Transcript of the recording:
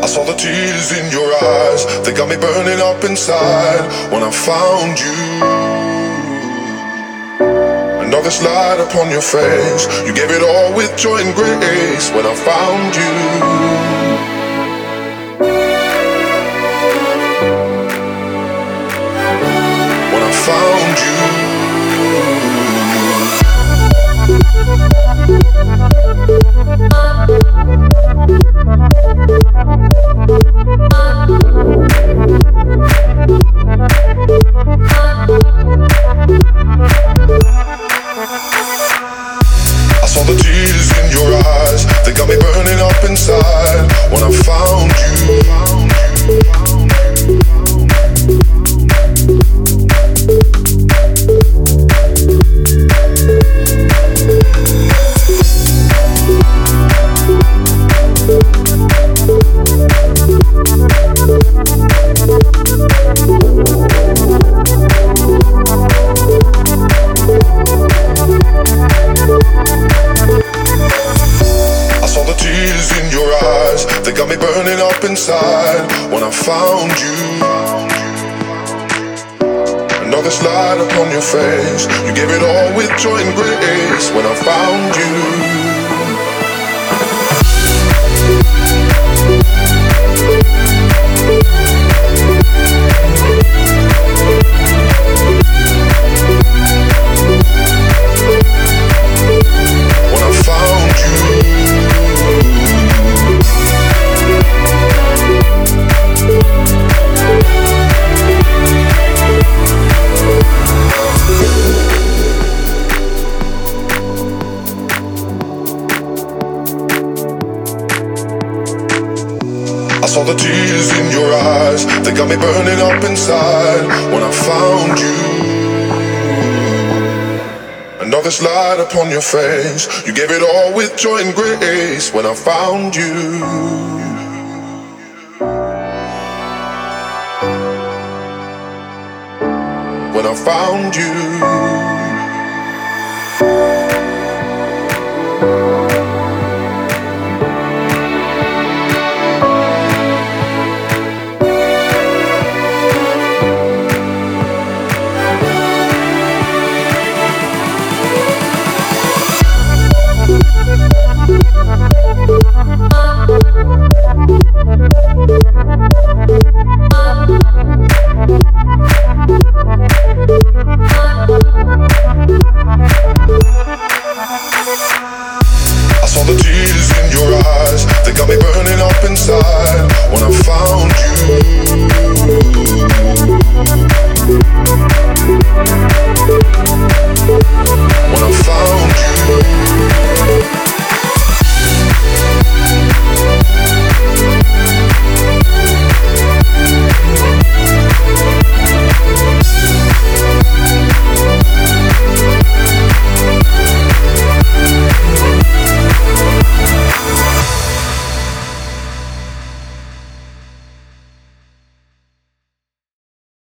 saw the tears in your eyes, they got me burning up inside. When I found you, and all this light upon your face, you gave it all with joy and grace. When I found you, when I found you. I saw the tears in your eyes, they got me burning up inside. When I found you, they got me burning up inside. When I found you, and all this light upon your face, you gave it all with joy and grace. When I found you, when I found you. I saw the tears in your eyes, they got me burning up inside. When I found you, and all this light upon your face, you gave it all with joy and grace. When I found you, when I found you.